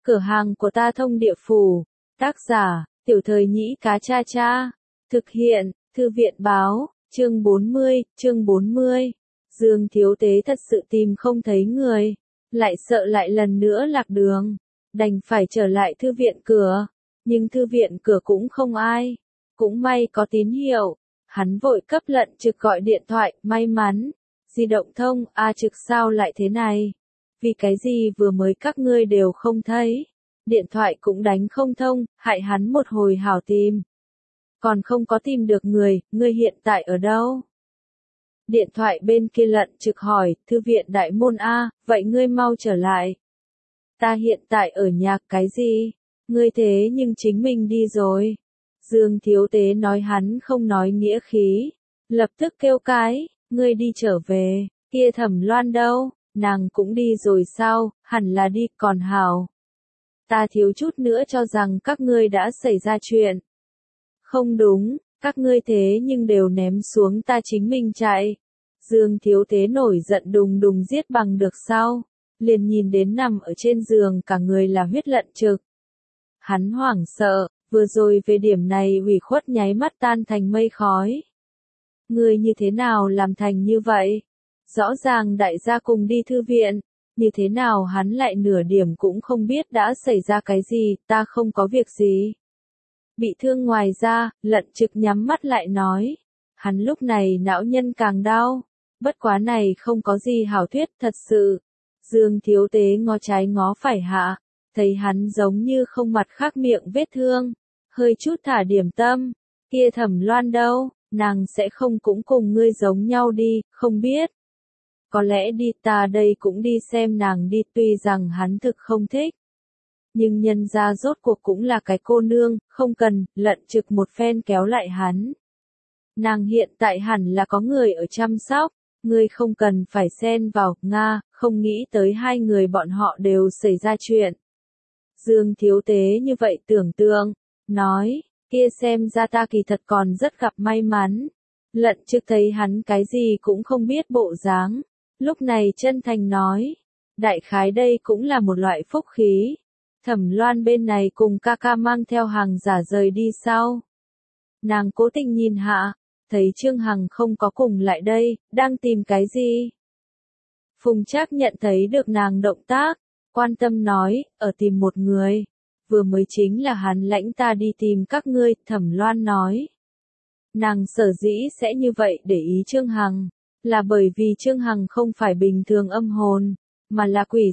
Cửa hàng của ta thông địa phủ. Tác giả, Tiểu Thời Nhĩ Cá Cha Cha. Thực hiện, Thư viện báo, chương 40. Dương Thiếu Tế thật sự tìm không thấy người. Lại sợ lại lần nữa lạc đường. Đành phải trở lại thư viện cửa. Nhưng thư viện cửa cũng không ai. Cũng may có tín hiệu. Hắn vội cấp Lận Trực gọi điện thoại, may mắn. Di động thông, Trực sao lại thế này? Vì cái gì vừa mới các ngươi đều không thấy? Điện thoại cũng đánh không thông, hại hắn một hồi hảo tìm. Còn không có tìm được người, ngươi hiện tại ở đâu? Điện thoại bên kia Lận Trực hỏi, thư viện đại môn A, vậy ngươi mau trở lại. Ta hiện tại ở nhà, cái gì? Ngươi thế nhưng chính mình đi rồi. Dương Thiếu Tế nói hắn không nói nghĩa khí. Lập tức kêu cái, ngươi đi trở về, kia Thẩm Loan đâu? Nàng cũng đi rồi sao? Hẳn là đi, còn hảo. Ta thiếu chút nữa cho rằng các ngươi đã xảy ra chuyện. Không đúng, các ngươi thế nhưng đều ném xuống ta chính mình chạy. Dương Thiếu Tế nổi giận đùng đùng giết bằng được sao? Liền nhìn đến nằm ở trên giường cả người là huyết Lận Trực. Hắn hoảng sợ, vừa rồi về điểm này ủy khuất nháy mắt tan thành mây khói. Ngươi như thế nào làm thành như vậy? Rõ ràng đại gia cùng đi thư viện, như thế nào hắn lại nửa điểm cũng không biết đã xảy ra cái gì, ta không có việc gì. Bị thương ngoài ra, Lận Trực nhắm mắt lại nói. Hắn lúc này não nhân càng đau, bất quá này không có gì hảo thuyết thật sự. Dương Thiếu Tế ngó trái ngó phải hạ, thấy hắn giống như không mặt khác miệng vết thương, hơi chút thả điểm tâm, kia Thẩm Loan đâu, nàng sẽ không cũng cùng ngươi giống nhau đi, không biết. Có lẽ đi, ta đây cũng đi xem nàng đi, tuy rằng hắn thực không thích. Nhưng nhân ra rốt cuộc cũng là cái cô nương, không cần. Lận Trực một phen kéo lại hắn. Nàng hiện tại hẳn là có người ở chăm sóc, ngươi không cần phải xen vào, Nga, không nghĩ tới hai người bọn họ đều xảy ra chuyện. Dương Thiếu Tế như vậy tưởng tượng, nói, kia xem ra ta kỳ thật còn rất gặp may mắn. Lận Trực thấy hắn cái gì cũng không biết bộ dáng. Lúc này chân thành nói, đại khái đây cũng là một loại phúc khí. Thẩm Loan bên này cùng ca ca mang theo hàng giả rời đi sau. Nàng cố tình nhìn hạ, thấy Trương Hằng không có cùng lại đây, đang tìm cái gì? Phùng Trác nhận thấy được nàng động tác, quan tâm nói, ở tìm một người. Vừa mới chính là hắn lãnh ta đi tìm các ngươi, Thẩm Loan nói. Nàng sở dĩ sẽ như vậy để ý Trương Hằng. Là bởi vì Trương Hằng không phải bình thường âm hồn, mà là quỷ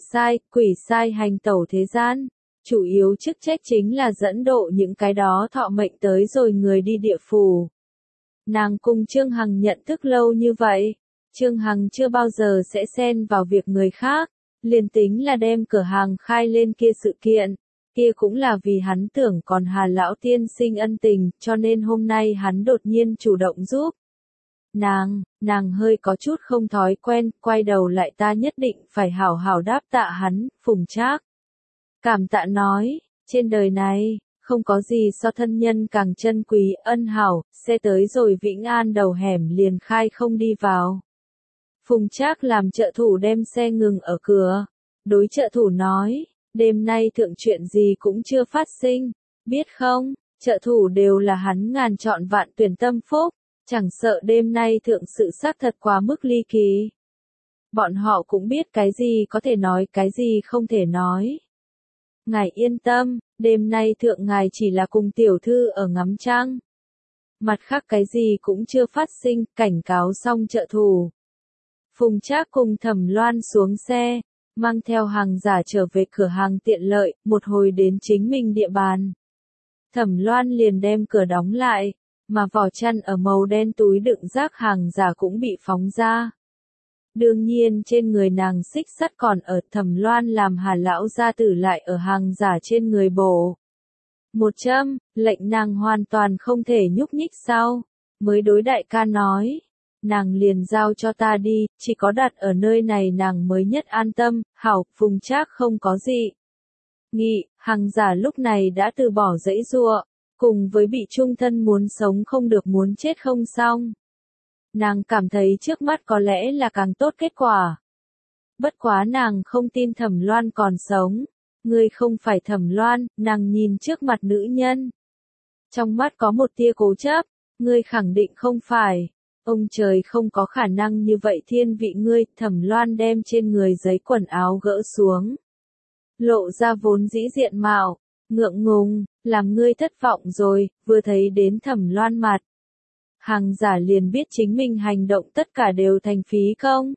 sai hành tẩu thế gian. Chủ yếu chức trách chính là dẫn độ những cái đó thọ mệnh tới rồi người đi địa phủ. Nàng cùng Trương Hằng nhận thức lâu như vậy, Trương Hằng chưa bao giờ sẽ xen vào việc người khác, liền tính là đem cửa hàng khai lên kia sự kiện, kia cũng là vì hắn tưởng còn Hà lão tiên sinh ân tình, cho nên hôm nay hắn đột nhiên chủ động giúp. Nàng hơi có chút không thói quen, quay đầu lại ta nhất định phải hảo hảo đáp tạ hắn, Phùng Trác. Cảm tạ nói, trên đời này, không có gì so thân nhân càng chân quý, ân hảo, xe tới rồi Vĩnh An đầu hẻm liền khai không đi vào. Phùng Trác làm trợ thủ đem xe ngừng ở cửa, đối trợ thủ nói, đêm nay thượng chuyện gì cũng chưa phát sinh, biết không, trợ thủ đều là hắn ngàn chọn vạn tuyển tâm phúc. Chẳng sợ đêm nay thượng sự xác thật quá mức ly kỳ. Bọn họ cũng biết cái gì có thể nói, cái gì không thể nói. Ngài yên tâm, đêm nay thượng ngài chỉ là cùng tiểu thư ở ngắm trăng. Mặt khác cái gì cũng chưa phát sinh, cảnh cáo xong trợ thủ. Phùng Trác cùng Thẩm Loan xuống xe, mang theo hàng giả trở về cửa hàng tiện lợi, một hồi đến chính mình địa bàn. Thẩm Loan liền đem cửa đóng lại. Mà vỏ chăn ở màu đen túi đựng rác hàng giả cũng bị phóng ra. Đương nhiên trên người nàng xích sắt còn ở, Thẩm Loan làm Hà lão gia tử lại ở hàng giả trên người bổ. Một châm, lệnh nàng hoàn toàn không thể nhúc nhích sau, mới đối đại ca nói. Nàng liền giao cho ta đi, chỉ có đặt ở nơi này nàng mới nhất an tâm, hảo, Phùng Trác không có gì. Nghị, hàng giả lúc này đã từ bỏ dãy giụa. Cùng với bị chung thân muốn sống không được muốn chết không xong. Nàng cảm thấy trước mắt có lẽ là càng tốt kết quả. Bất quá nàng không tin Thẩm Loan còn sống. Ngươi không phải Thẩm Loan, nàng nhìn trước mặt nữ nhân. Trong mắt có một tia cố chấp, ngươi khẳng định không phải. Ông trời không có khả năng như vậy thiên vị ngươi, Thẩm Loan đem trên người giấy quần áo gỡ xuống. Lộ ra vốn dĩ diện mạo, ngượng ngùng, làm ngươi thất vọng rồi, vừa thấy đến Thẩm Loan mặt. Hàng giả liền biết chính mình hành động tất cả đều thành phí công.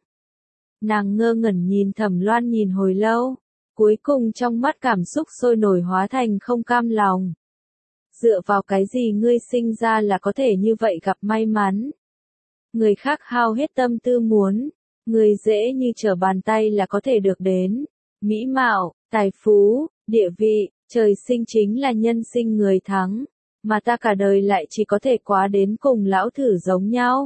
Nàng ngơ ngẩn nhìn Thẩm Loan nhìn hồi lâu, cuối cùng trong mắt cảm xúc sôi nổi hóa thành không cam lòng. Dựa vào cái gì ngươi sinh ra là có thể như vậy gặp may mắn? Người khác hao hết tâm tư muốn, người dễ như trở bàn tay là có thể được đến. Mỹ mạo, tài phú, địa vị, trời sinh chính là nhân sinh người thắng, mà ta cả đời lại chỉ có thể quá đến cùng lão thử giống nhau.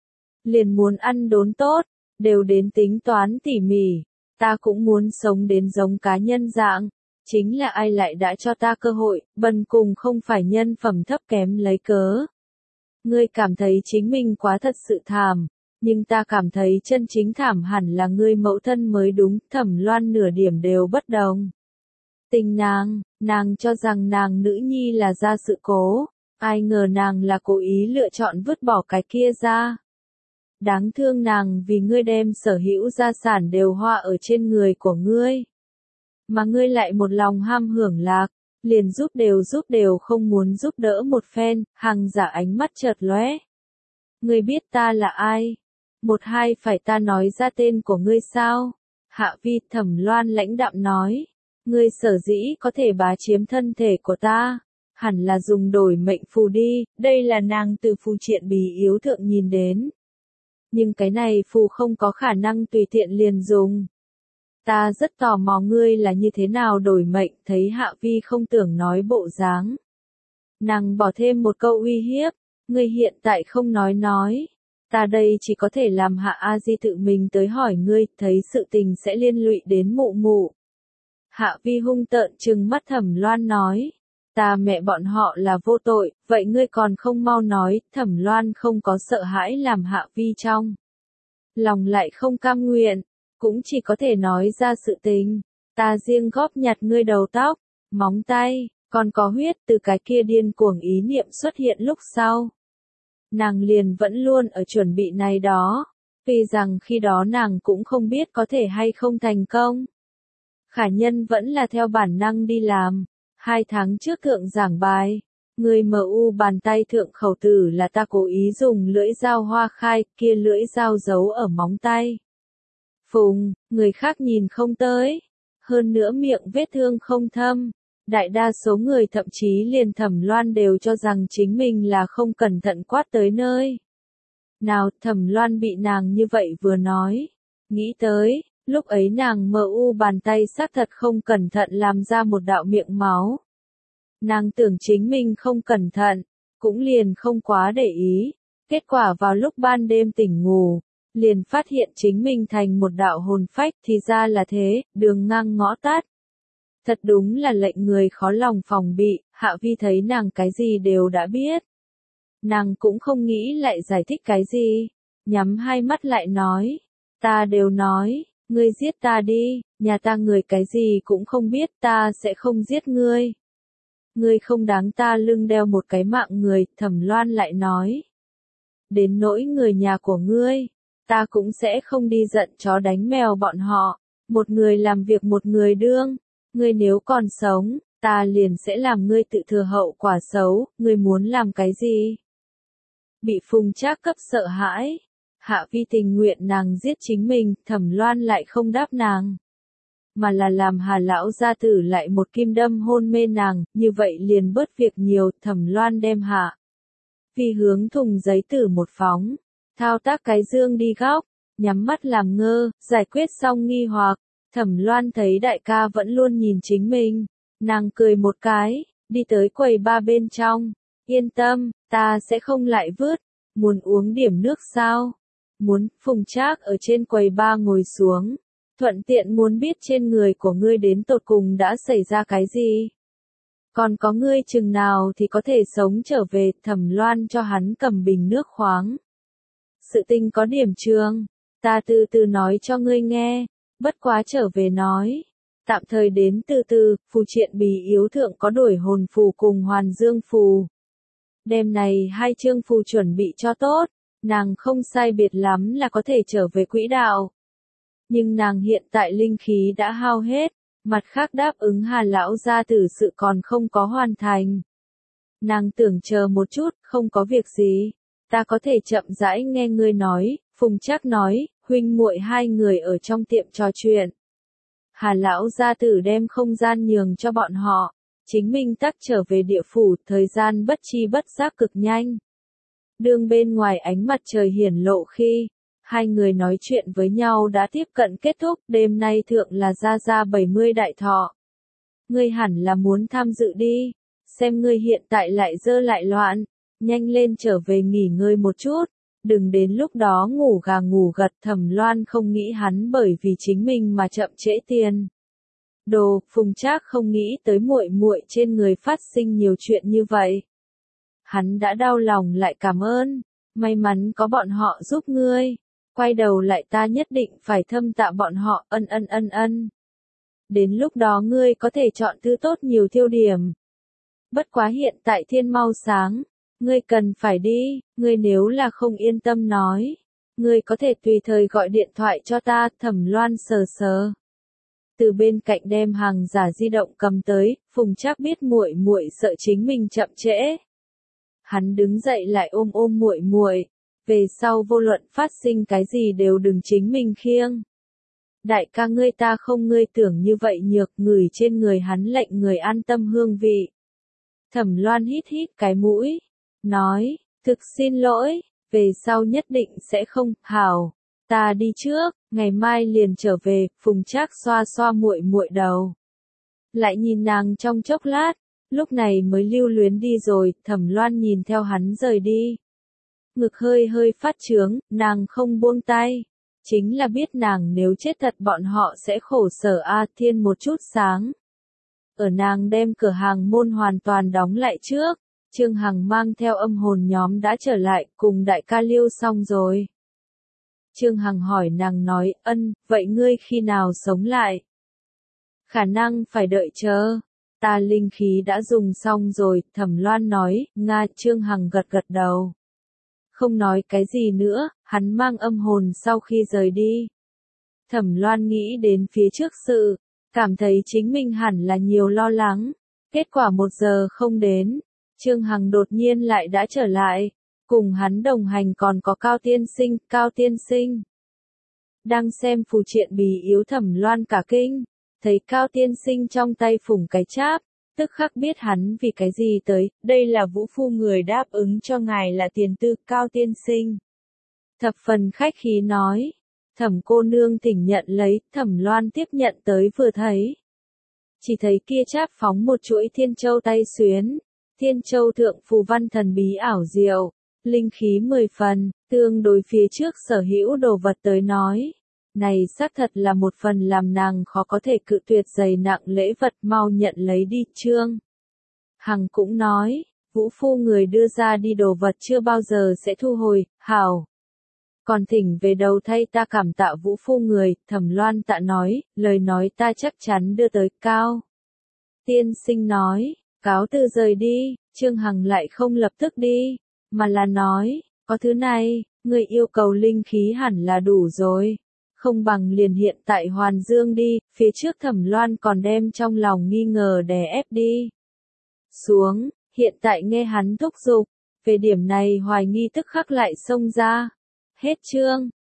Liền muốn ăn đốn tốt, đều đến tính toán tỉ mỉ, ta cũng muốn sống đến giống cá nhân dạng, chính là ai lại đã cho ta cơ hội, bần cùng không phải nhân phẩm thấp kém lấy cớ. Ngươi cảm thấy chính mình quá thật sự thảm, nhưng ta cảm thấy chân chính thảm hẳn là ngươi mẫu thân mới đúng, Thẩm Loan nửa điểm đều bất đồng. Tình nàng cho rằng nàng nữ nhi là ra sự cố, ai ngờ nàng là cố ý lựa chọn vứt bỏ cái kia ra. Đáng thương nàng vì ngươi đem sở hữu gia sản đều hoa ở trên người của ngươi. Mà ngươi lại một lòng ham hưởng lạc, liền giúp đều không muốn giúp đỡ một phen, hàng giả ánh mắt chợt lóe. Ngươi biết ta là ai? Một hai phải ta nói ra tên của ngươi sao? Hạ Vi Thẩm Loan lãnh đạm nói. Ngươi sở dĩ có thể bá chiếm thân thể của ta, hẳn là dùng đổi mệnh phù đi, đây là nàng từ phù triện bì yếu thượng nhìn đến. Nhưng cái này phù không có khả năng tùy tiện liền dùng. Ta rất tò mò ngươi là như thế nào đổi mệnh, thấy Hạ Vi không tưởng nói bộ dáng. Nàng bỏ thêm một câu uy hiếp, ngươi hiện tại không nói. Ta đây chỉ có thể làm Hạ A Di tự mình tới hỏi ngươi, thấy sự tình sẽ liên lụy đến mụ mụ. Hạ Vi hung tợn trừng mắt Thẩm Loan nói, ta mẹ bọn họ là vô tội, vậy ngươi còn không mau nói, Thẩm Loan không có sợ hãi làm Hạ Vi trong lòng lại không cam nguyện, cũng chỉ có thể nói ra sự tình, ta riêng góp nhặt ngươi đầu tóc, móng tay, còn có huyết từ cái kia điên cuồng ý niệm xuất hiện lúc sau. Nàng liền vẫn luôn ở chuẩn bị này đó, vì rằng khi đó nàng cũng không biết có thể hay không thành công. Khả nhân vẫn là theo bản năng đi làm. 2 tháng trước thượng giảng bài, người MU bàn tay thượng khẩu tử là ta cố ý dùng lưỡi dao hoa khai, kia lưỡi dao giấu ở móng tay. Phùng, người khác nhìn không tới. Hơn nữa miệng vết thương không thâm. Đại đa số người thậm chí liền Thẩm Loan đều cho rằng chính mình là không cẩn thận quát tới nơi. Nào, Thẩm Loan bị nàng như vậy vừa nói. Nghĩ tới, lúc ấy nàng MU bàn tay xác thật không cẩn thận làm ra một đạo miệng máu. Nàng tưởng chính mình không cẩn thận, cũng liền không quá để ý. Kết quả vào lúc ban đêm tỉnh ngủ, liền phát hiện chính mình thành một đạo hồn phách, thì ra là thế, đường ngang ngõ tắt. Thật đúng là lệnh người khó lòng phòng bị, Hạ Vi thấy nàng cái gì đều đã biết. Nàng cũng không nghĩ lại giải thích cái gì, nhắm hai mắt lại nói, ta đều nói, ngươi giết ta đi, nhà ta người cái gì cũng không biết, ta sẽ không giết ngươi. Ngươi không đáng ta lưng đeo một cái mạng người, Thẩm Loan lại nói. Đến nỗi người nhà của ngươi, ta cũng sẽ không đi giận chó đánh mèo bọn họ, một người làm việc một người đương, ngươi nếu còn sống, ta liền sẽ làm ngươi tự thừa hậu quả xấu, ngươi muốn làm cái gì? Bị Phùng Trác cấp sợ hãi, Hạ Vi tình nguyện nàng giết chính mình, Thẩm Loan lại không đáp nàng. Mà là làm Hà lão gia tử lại một kim đâm hôn mê nàng, như vậy liền bớt việc nhiều, Thẩm Loan đem Hạ Vi hướng thùng giấy tử một phóng, thao tác cái dương đi góc, nhắm mắt làm ngơ, giải quyết xong nghi hoặc, Thẩm Loan thấy đại ca vẫn luôn nhìn chính mình, nàng cười một cái, đi tới quầy ba bên trong, yên tâm, ta sẽ không lại vứt, muốn uống điểm nước sao? Muốn, Phùng Trác ở trên quầy ba ngồi xuống, thuận tiện muốn biết trên người của ngươi đến tột cùng đã xảy ra cái gì. Còn có ngươi chừng nào thì có thể sống trở về, Thẩm Loan cho hắn cầm bình nước khoáng. Sự tình có điểm trường, ta từ từ nói cho ngươi nghe, bất quá trở về nói. Tạm thời đến từ từ, phù triện bí yếu thượng có đổi hồn phù cùng hoàn dương phù. Đêm này hai chương phù chuẩn bị cho tốt, nàng không sai biệt lắm là có thể trở về quỹ đạo. Nhưng nàng hiện tại linh khí đã hao hết, mặt khác đáp ứng Hà lão gia tử sự còn không có hoàn thành. Nàng tưởng chờ một chút, không có việc gì, ta có thể chậm rãi nghe ngươi nói, Phùng Trác nói, huynh muội hai người ở trong tiệm trò chuyện. Hà lão gia tử đem không gian nhường cho bọn họ, chính mình tắc trở về địa phủ, thời gian bất chi bất giác cực nhanh. Đường bên ngoài ánh mặt trời hiển lộ khi, hai người nói chuyện với nhau đã tiếp cận kết thúc, đêm nay thượng là gia 70 đại thọ. Ngươi hẳn là muốn tham dự đi, xem ngươi hiện tại lại dơ lại loạn, nhanh lên trở về nghỉ ngơi một chút, đừng đến lúc đó ngủ gà ngủ gật. Thẩm Loan không nghĩ hắn bởi vì chính mình mà chậm trễ tiền. Đồ, Phùng Trác không nghĩ tới muội muội trên người phát sinh nhiều chuyện như vậy. Hắn đã đau lòng lại cảm ơn, may mắn có bọn họ giúp ngươi, quay đầu lại ta nhất định phải thâm tạ bọn họ, ân. Đến lúc đó ngươi có thể chọn thứ tốt nhiều tiêu điểm. Bất quá hiện tại thiên mau sáng, ngươi cần phải đi, ngươi nếu là không yên tâm nói, ngươi có thể tùy thời gọi điện thoại cho ta. Thẩm Loan sờ. Từ bên cạnh đem hàng giả di động cầm tới, Phùng Trác biết muội muội sợ chính mình chậm trễ. Hắn đứng dậy lại ôm muội muội, về sau vô luận phát sinh cái gì đều đừng chính mình khiêng. Đại ca ngươi ta không ngươi tưởng như vậy nhược, ngửi trên người hắn lệnh người an tâm hương vị. Thẩm Loan hít cái mũi, nói, thực xin lỗi, về sau nhất định sẽ không, hảo, ta đi trước, ngày mai liền trở về. Phùng Trác xoa muội muội đầu, lại nhìn nàng trong chốc lát, lúc này mới lưu luyến đi rồi. Thẩm Loan nhìn theo hắn rời đi, ngực hơi phát trướng, nàng không buông tay, chính là biết nàng nếu chết thật bọn họ sẽ khổ sở. Thiên một chút sáng, ở nàng đem cửa hàng môn hoàn toàn đóng lại trước, Trương Hằng mang theo âm hồn nhóm đã trở lại, cùng đại ca liêu xong rồi. Trương Hằng hỏi nàng nói, vậy ngươi khi nào sống lại? Khả năng phải đợi chờ, ta linh khí đã dùng xong rồi. Thẩm Loan nói, Trương Hằng gật đầu. Không nói cái gì nữa, hắn mang âm hồn sau khi rời đi. Thẩm Loan nghĩ đến phía trước sự, cảm thấy chính mình hẳn là nhiều lo lắng. Kết quả 1 giờ không đến, Trương Hằng đột nhiên lại đã trở lại. Cùng hắn đồng hành còn có Cao Tiên Sinh. Đang xem phù triện bí yếu, Thẩm Loan cả kinh, thấy Cao Tiên Sinh trong tay phủng cái cháp, tức khắc biết hắn vì cái gì tới. Đây là Vũ Phu người đáp ứng cho ngài là tiền tư. Cao Tiên Sinh thập phần khách khí nói, Thẩm cô nương thỉnh nhận lấy. Thẩm Loan tiếp nhận tới vừa thấy, chỉ thấy kia cháp phóng một chuỗi thiên châu tay xuyến, thiên châu thượng phù văn thần bí ảo diệu, linh khí 10 phần, tương đối phía trước sở hữu đồ vật tới nói. Này xác thật là một phần làm nàng khó có thể cự tuyệt dày nặng lễ vật, mau nhận lấy đi. Trương Hằng cũng nói, Vũ Phu người đưa ra đi đồ vật chưa bao giờ sẽ thu hồi, hảo. Còn thỉnh về đầu thay ta cảm tạ Vũ Phu người. Thẩm Loan tạ nói, lời nói ta chắc chắn đưa tới. Cao Tiên Sinh nói, cáo từ rời đi. Trương Hằng lại không lập tức đi, mà là nói, có thứ này, người yêu cầu linh khí hẳn là đủ rồi. Không bằng liền hiện tại hoàn dương đi. Phía trước Thẩm Loan còn đem trong lòng nghi ngờ đè ép đi xuống, hiện tại nghe hắn thúc giục, về điểm này hoài nghi tức khắc lại xông ra. Hết chương.